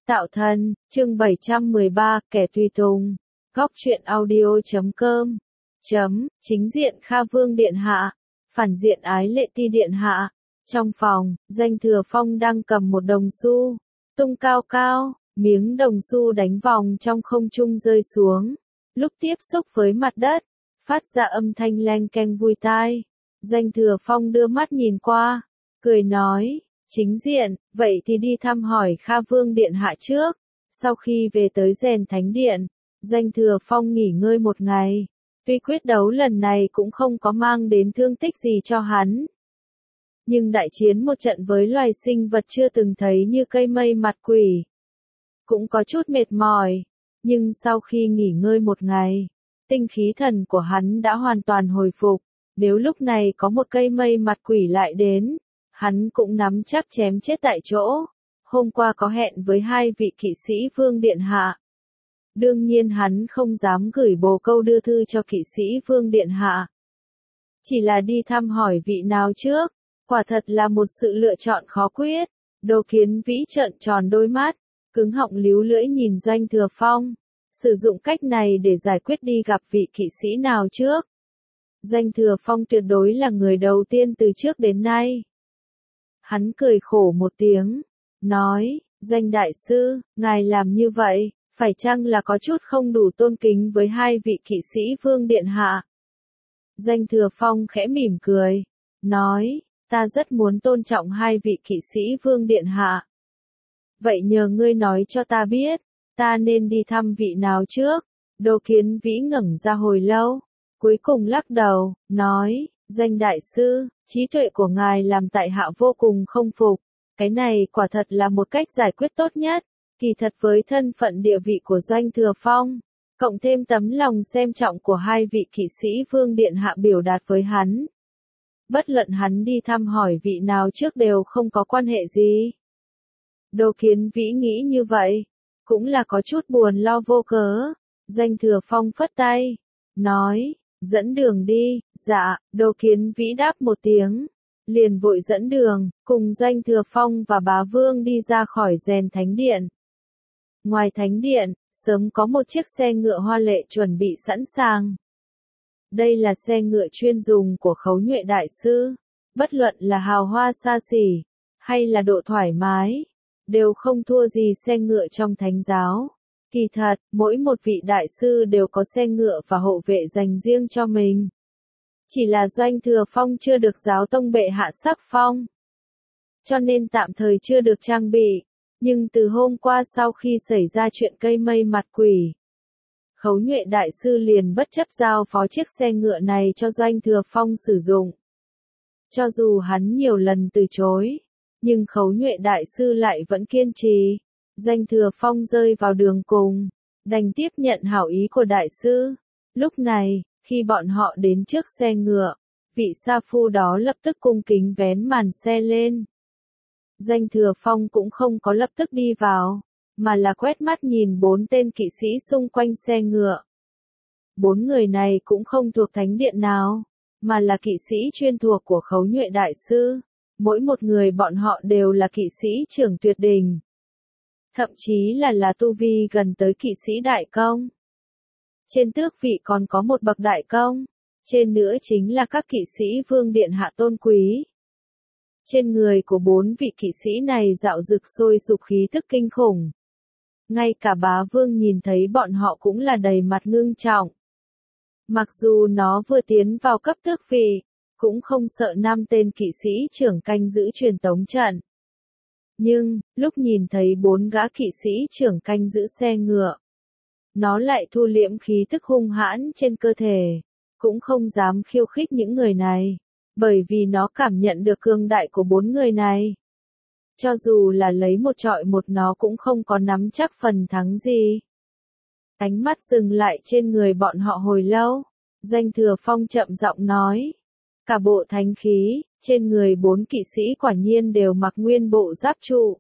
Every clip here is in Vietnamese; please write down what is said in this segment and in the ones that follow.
Tạo thân, chương 713, kẻ tùy tùng. Góc truyện audio.com. Chính diện Kha Vương Điện Hạ. Phản diện Ái Lệ Ti Điện Hạ. Trong phòng, Doanh Thừa Phong đang cầm một đồng xu. Tung cao cao, miếng đồng xu đánh vòng trong không trung rơi xuống. Lúc tiếp xúc với mặt đất, phát ra âm thanh leng keng vui tai. Doanh Thừa Phong đưa mắt nhìn qua, cười nói. Chính diện, vậy thì đi thăm hỏi Kha Vương Điện Hạ trước. Sau khi về tới Rèn Thánh Điện, Doanh Thừa Phong nghỉ ngơi một ngày. Tuy quyết đấu lần này cũng không có mang đến thương tích gì cho hắn. Nhưng đại chiến một trận với loài sinh vật chưa từng thấy như cây mây mặt quỷ. Cũng có chút mệt mỏi. Nhưng sau khi nghỉ ngơi một ngày, tinh khí thần của hắn đã hoàn toàn hồi phục. Nếu lúc này có một cây mây mặt quỷ lại đến, hắn cũng nắm chắc chém chết tại chỗ. Hôm qua có hẹn với hai vị kỵ sĩ Vương Điện Hạ. Đương nhiên hắn không dám gửi bồ câu đưa thư cho kỵ sĩ Vương Điện Hạ. Chỉ là đi thăm hỏi vị nào trước, quả thật là một sự lựa chọn khó quyết. Đồ Kiến Vĩ trợn tròn đôi mắt, cứng họng líu lưỡi nhìn Doanh Thừa Phong. Sử dụng cách này để giải quyết đi gặp vị kỵ sĩ nào trước. Doanh Thừa Phong tuyệt đối là người đầu tiên từ trước đến nay. Hắn cười khổ một tiếng, nói, Doanh Đại Sư, ngài làm như vậy, phải chăng là có chút không đủ tôn kính với hai vị kỵ sĩ Vương Điện Hạ? Doanh Thừa Phong khẽ mỉm cười, nói, ta rất muốn tôn trọng hai vị kỵ sĩ Vương Điện Hạ. Vậy nhờ ngươi nói cho ta biết, ta nên đi thăm vị nào trước? Đồ Kiến Vĩ ngẩng ra hồi lâu, cuối cùng lắc đầu, nói, Doanh Đại Sư, trí tuệ của ngài làm tại hạ vô cùng không phục. Cái này quả thật là một cách giải quyết tốt nhất. Kỳ thật với thân phận địa vị của Doanh Thừa Phong, cộng thêm tấm lòng xem trọng của hai vị kỵ sĩ Vương Điện Hạ biểu đạt với hắn. Bất luận hắn đi thăm hỏi vị nào trước đều không có quan hệ gì. Đồ Kiến Vĩ nghĩ như vậy, cũng là có chút buồn lo vô cớ. Doanh Thừa Phong phất tay, nói, dẫn đường đi. Dạ, Đồ Kiến Vĩ đáp một tiếng, liền vội dẫn đường, cùng Doanh Thừa Phong và Bá Vương đi ra khỏi Rèn Thánh Điện. Ngoài Thánh Điện, sớm có một chiếc xe ngựa hoa lệ chuẩn bị sẵn sàng. Đây là xe ngựa chuyên dùng của Khấu Nhuệ Đại Sư. Bất luận là hào hoa xa xỉ, hay là độ thoải mái, đều không thua gì xe ngựa trong thánh giáo. Kỳ thật, mỗi một vị đại sư đều có xe ngựa và hộ vệ dành riêng cho mình. Chỉ là Doanh Thừa Phong chưa được giáo tông bệ hạ sắc phong, cho nên tạm thời chưa được trang bị. Nhưng từ hôm qua sau khi xảy ra chuyện cây mây mặt quỷ, Khấu Nhuệ Đại Sư liền bất chấp giao phó chiếc xe ngựa này cho Doanh Thừa Phong sử dụng. Cho dù hắn nhiều lần từ chối, nhưng Khấu Nhuệ Đại Sư lại vẫn kiên trì. Doanh Thừa Phong rơi vào đường cùng, đành tiếp nhận hảo ý của Đại Sư. Lúc này, khi bọn họ đến trước xe ngựa, vị sa phu đó lập tức cung kính vén màn xe lên. Doanh Thừa Phong cũng không có lập tức đi vào, mà là quét mắt nhìn bốn tên kỵ sĩ xung quanh xe ngựa. Bốn người này cũng không thuộc thánh điện nào, mà là kỵ sĩ chuyên thuộc của Khấu Nhuệ Đại Sư. Mỗi một người bọn họ đều là kỵ sĩ trưởng tuyệt đỉnh. Thậm chí là tu vi gần tới kỵ sĩ đại công. Trên tước vị còn có một bậc đại công. Trên nữa chính là các kỵ sĩ Vương Điện Hạ tôn quý. Trên người của bốn vị kỵ sĩ này dạo dực sôi sục khí tức kinh khủng. Ngay cả Bá Vương nhìn thấy bọn họ cũng là đầy mặt ngưng trọng. Mặc dù nó vừa tiến vào cấp tước vị, cũng không sợ 5 tên kỵ sĩ trưởng canh giữ truyền tống trận. Nhưng, lúc nhìn thấy 4 gã kỵ sĩ trưởng canh giữ xe ngựa, nó lại thu liễm khí tức hung hãn trên cơ thể, cũng không dám khiêu khích những người này, bởi vì nó cảm nhận được cường đại của 4 người này. Cho dù là lấy một trọi một nó cũng không có nắm chắc phần thắng gì. Ánh mắt dừng lại trên người bọn họ hồi lâu, Doanh Thừa Phong chậm giọng nói, cả bộ thánh khí, trên người 4 kỵ sĩ quả nhiên đều mặc nguyên bộ giáp trụ.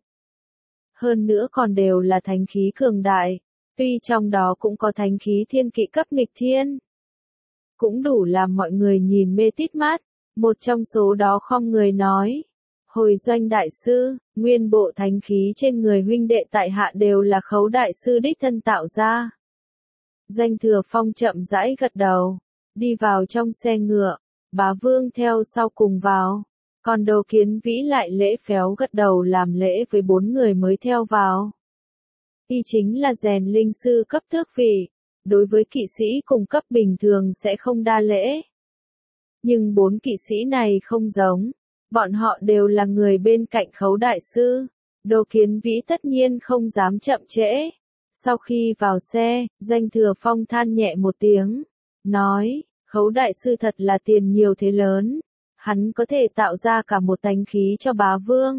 Hơn nữa còn đều là thánh khí cường đại, tuy trong đó cũng có thánh khí thiên kỵ cấp nghịch thiên. Cũng đủ làm mọi người nhìn mê tít mắt, một trong số đó khom người nói, Hồi Doanh đại sư, nguyên bộ thánh khí trên người huynh đệ tại hạ đều là Khấu đại sư đích thân tạo ra. Doanh Thừa Phong chậm rãi gật đầu, đi vào trong xe ngựa, Bá Vương theo sau cùng vào, còn Đồ Kiến Vĩ lại lễ phép gật đầu làm lễ với 4 người mới theo vào. Y chính là rèn linh sư cấp thước vị, đối với kỵ sĩ cùng cấp bình thường sẽ không đa lễ. Nhưng 4 kỵ sĩ này không giống, bọn họ đều là người bên cạnh Khấu đại sư, Đồ Kiến Vĩ tất nhiên không dám chậm trễ. Sau khi vào xe, Doanh Thừa Phong than nhẹ một tiếng, nói, Khấu đại sư thật là tiền nhiều thế lớn, hắn có thể tạo ra cả một thánh khí cho Bá Vương.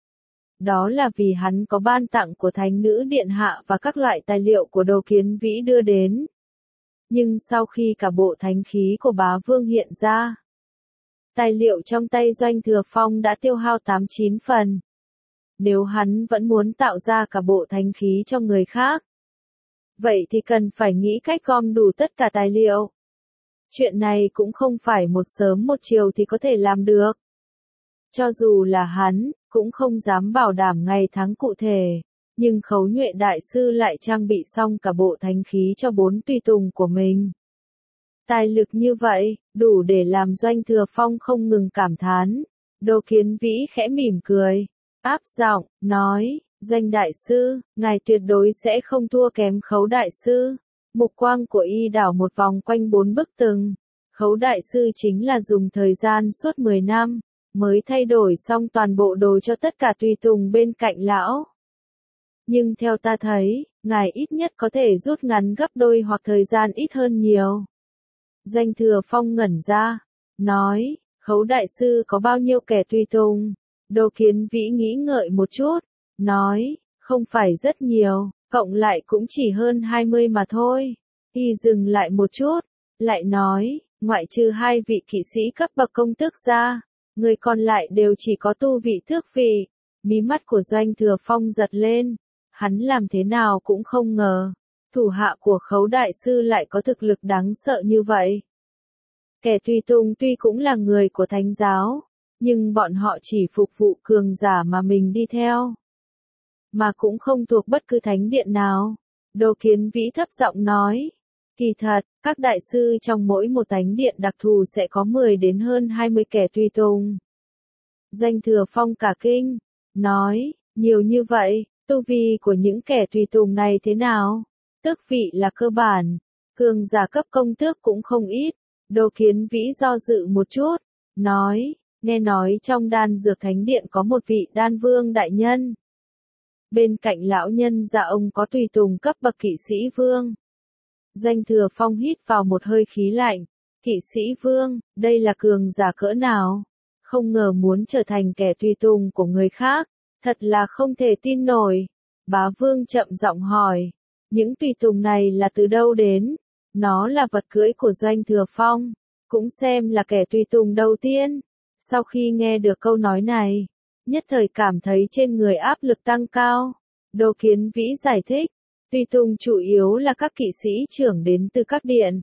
Đó là vì hắn có ban tặng của Thánh nữ Điện Hạ và các loại tài liệu của Đồ Kiến Vĩ đưa đến. Nhưng sau khi cả bộ thánh khí của Bá Vương hiện ra, tài liệu trong tay Doanh Thừa Phong đã tiêu hao 8-9 phần. Nếu hắn vẫn muốn tạo ra cả bộ thánh khí cho người khác, vậy thì cần phải nghĩ cách gom đủ tất cả tài liệu. Chuyện này cũng không phải một sớm một chiều thì có thể làm được. Cho dù là hắn, cũng không dám bảo đảm ngày tháng cụ thể, nhưng Khấu Nhuệ đại sư lại trang bị xong cả bộ thánh khí cho 4 tùy tùng của mình. Tài lực như vậy, đủ để làm Doanh Thừa Phong không ngừng cảm thán. Đồ Kiến Vĩ khẽ mỉm cười, áp giọng, nói, Doanh đại sư, ngài tuyệt đối sẽ không thua kém Khấu đại sư. Mục quang của y đảo một vòng quanh 4 bức tường. Khấu đại sư chính là dùng thời gian suốt 10 năm, mới thay đổi xong toàn bộ đồ cho tất cả tùy tùng bên cạnh lão. Nhưng theo ta thấy, ngài ít nhất có thể rút ngắn gấp đôi hoặc thời gian ít hơn nhiều. Doanh Thừa Phong ngẩn ra, nói, Khấu đại sư có bao nhiêu kẻ tùy tùng? Đồ Kiến Vĩ nghĩ ngợi một chút, nói, không phải rất nhiều, cộng lại cũng chỉ hơn 20 mà thôi. Y dừng lại một chút, lại nói, ngoại trừ 2 vị kỵ sĩ cấp bậc công tước ra, người còn lại đều chỉ có tu vị thước vị. Mí mắt của Doanh Thừa Phong giật lên, hắn làm thế nào cũng không ngờ, thủ hạ của Khấu đại sư lại có thực lực đáng sợ như vậy. Kẻ tùy tùng tuy cũng là người của thánh giáo, nhưng bọn họ chỉ phục vụ cường giả mà mình đi theo, mà cũng không thuộc bất cứ thánh điện nào. Đồ Kiến Vĩ thấp giọng nói, kỳ thật, các đại sư trong mỗi một thánh điện đặc thù sẽ có 10 đến hơn 20 kẻ tùy tùng. Doanh Thừa Phong cả kinh, nói, nhiều như vậy, tu vi của những kẻ tùy tùng này thế nào? Tước vị là cơ bản, cường giả cấp công tước cũng không ít. Đồ Kiến Vĩ do dự một chút, nói, nghe nói trong đan dược thánh điện có một vị đan vương đại nhân. Bên cạnh lão nhân gia ông có tùy tùng cấp bậc kỵ sĩ vương. Doanh Thừa Phong hít vào một hơi khí lạnh, kỵ sĩ vương, đây là cường giả cỡ nào? Không ngờ muốn trở thành kẻ tùy tùng của người khác, thật là không thể tin nổi. Bá Vương chậm giọng hỏi, những tùy tùng này là từ đâu đến? Nó là vật cưỡi của Doanh Thừa Phong, cũng xem là kẻ tùy tùng đầu tiên. Sau khi nghe được câu nói này, nhất thời cảm thấy trên người áp lực tăng cao. Đồ Kiến Vĩ giải thích, tùy tùng chủ yếu là các kỵ sĩ trưởng đến từ các điện.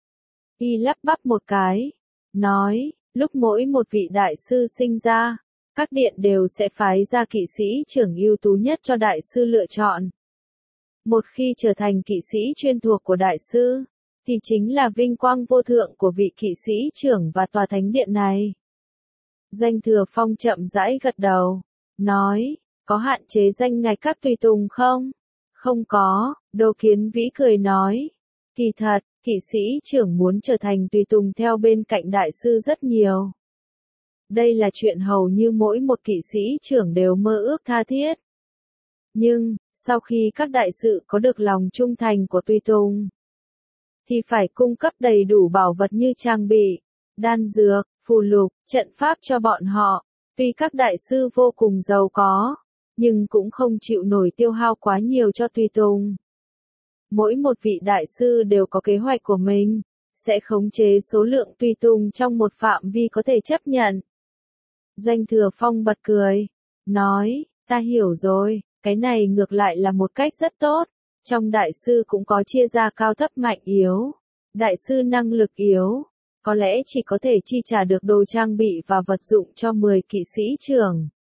Y lắp bắp một cái, nói, lúc mỗi một vị đại sư sinh ra, các điện đều sẽ phái ra kỵ sĩ trưởng ưu tú nhất cho đại sư lựa chọn. Một khi trở thành kỵ sĩ chuyên thuộc của đại sư, thì chính là vinh quang vô thượng của vị kỵ sĩ trưởng và tòa thánh điện này. Doanh Thừa Phong chậm rãi gật đầu, nói, có hạn chế danh ngạch các tùy tùng không? Không có, Đồ Kiến Vĩ cười nói, kỳ thật, kỵ sĩ trưởng muốn trở thành tùy tùng theo bên cạnh đại sư rất nhiều. Đây là chuyện hầu như mỗi một kỵ sĩ trưởng đều mơ ước tha thiết. Nhưng, sau khi các đại sự có được lòng trung thành của tùy tùng, thì phải cung cấp đầy đủ bảo vật như trang bị, đan dược, phù lục, trận pháp cho bọn họ. Tuy các đại sư vô cùng giàu có, nhưng cũng không chịu nổi tiêu hao quá nhiều cho tùy tùng. Mỗi một vị đại sư đều có kế hoạch của mình, sẽ khống chế số lượng tùy tùng trong một phạm vi có thể chấp nhận. Doanh Thừa Phong bật cười, nói, ta hiểu rồi, cái này ngược lại là một cách rất tốt. Trong đại sư cũng có chia ra cao thấp mạnh yếu. Đại sư năng lực yếu, có lẽ chỉ có thể chi trả được đồ trang bị và vật dụng cho 10 kỵ sĩ trưởng.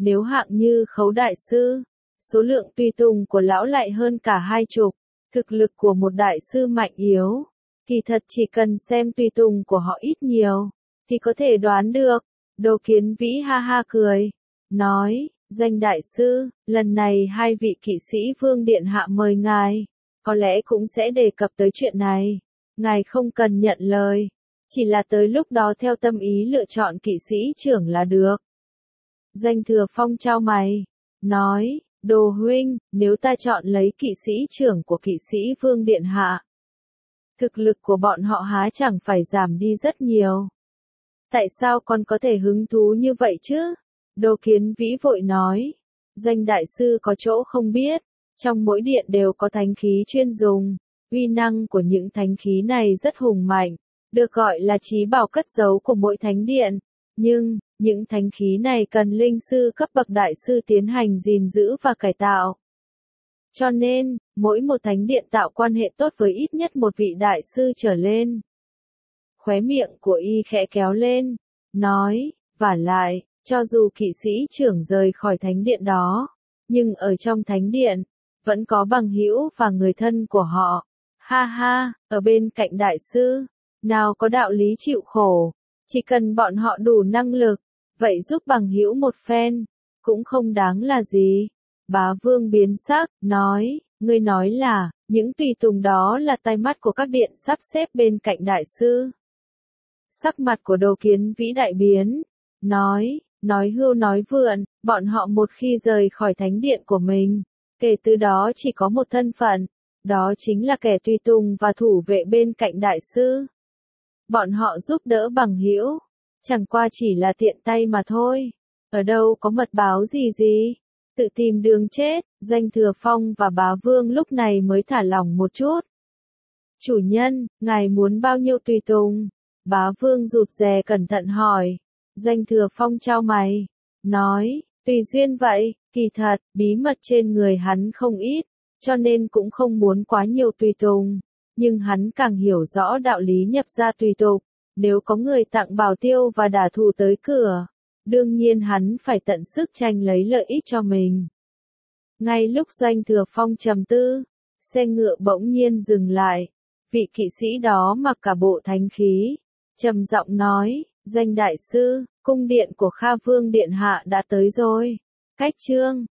nếu hạng như Khấu đại sư, số lượng tùy tùng của lão lại hơn cả 20, thực lực của một đại sư mạnh yếu, kỳ thật chỉ cần xem tùy tùng của họ ít nhiều, thì có thể đoán được. Đồ Kiến Vĩ ha ha cười, nói, Doanh đại sư, lần này hai vị kỵ sĩ Vương Điện Hạ mời ngài, có lẽ cũng sẽ đề cập tới chuyện này. Ngài không cần nhận lời, chỉ là tới lúc đó theo tâm ý lựa chọn kỵ sĩ trưởng là được. Doanh Thừa Phong chau mày, nói, Đồ huynh, nếu ta chọn lấy kỵ sĩ trưởng của kỵ sĩ Vương Điện Hạ, thực lực của bọn họ há chẳng phải giảm đi rất nhiều. Tại sao con có thể hứng thú như vậy chứ? Đồ Kiến Vĩ vội nói, Doanh đại sư có chỗ không biết, trong mỗi điện đều có thánh khí chuyên dùng, uy năng của những thánh khí này rất hùng mạnh, được gọi là chí bảo cất giấu của mỗi thánh điện, nhưng, những thánh khí này cần linh sư cấp bậc đại sư tiến hành gìn giữ và cải tạo. Cho nên, mỗi một thánh điện tạo quan hệ tốt với ít nhất một vị đại sư trở lên. Khóe miệng của y khẽ kéo lên, nói, vả lại, cho dù kỵ sĩ trưởng rời khỏi thánh điện đó, nhưng ở trong thánh điện, vẫn có bằng hữu và người thân của họ. Ha ha, ở bên cạnh đại sư, nào có đạo lý chịu khổ, chỉ cần bọn họ đủ năng lực, vậy giúp bằng hữu một phen, cũng không đáng là gì. Bá Vương biến sắc, nói, ngươi nói là, những tùy tùng đó là tai mắt của các điện sắp xếp bên cạnh đại sư. Sắc mặt của Đồ Kiến Vĩ đại biến, nói hưu nói vượn, bọn họ một khi rời khỏi thánh điện của mình, kể từ đó chỉ có một thân phận, đó chính là kẻ tùy tùng và thủ vệ bên cạnh đại sư. Bọn họ giúp đỡ bằng hữu, chẳng qua chỉ là tiện tay mà thôi, ở đâu có mật báo gì, tự tìm đường chết. Doanh Thừa Phong và Bá Vương lúc này mới thả lỏng một chút. Chủ nhân, ngài muốn bao nhiêu tùy tùng? Bá Vương rụt rè cẩn thận hỏi. Doanh Thừa Phong chau mày, nói, tùy duyên vậy, kỳ thật, bí mật trên người hắn không ít, cho nên cũng không muốn quá nhiều tùy tùng, nhưng hắn càng hiểu rõ đạo lý nhập gia tùy tục, nếu có người tặng bảo tiêu và đả thù tới cửa, đương nhiên hắn phải tận sức tranh lấy lợi ích cho mình. Ngay lúc Doanh Thừa Phong trầm tư, xe ngựa bỗng nhiên dừng lại, vị kỵ sĩ đó mặc cả bộ thánh khí, trầm giọng nói, Doanh đại sư, cung điện của Kha Vương Điện Hạ đã tới rồi. Cách chương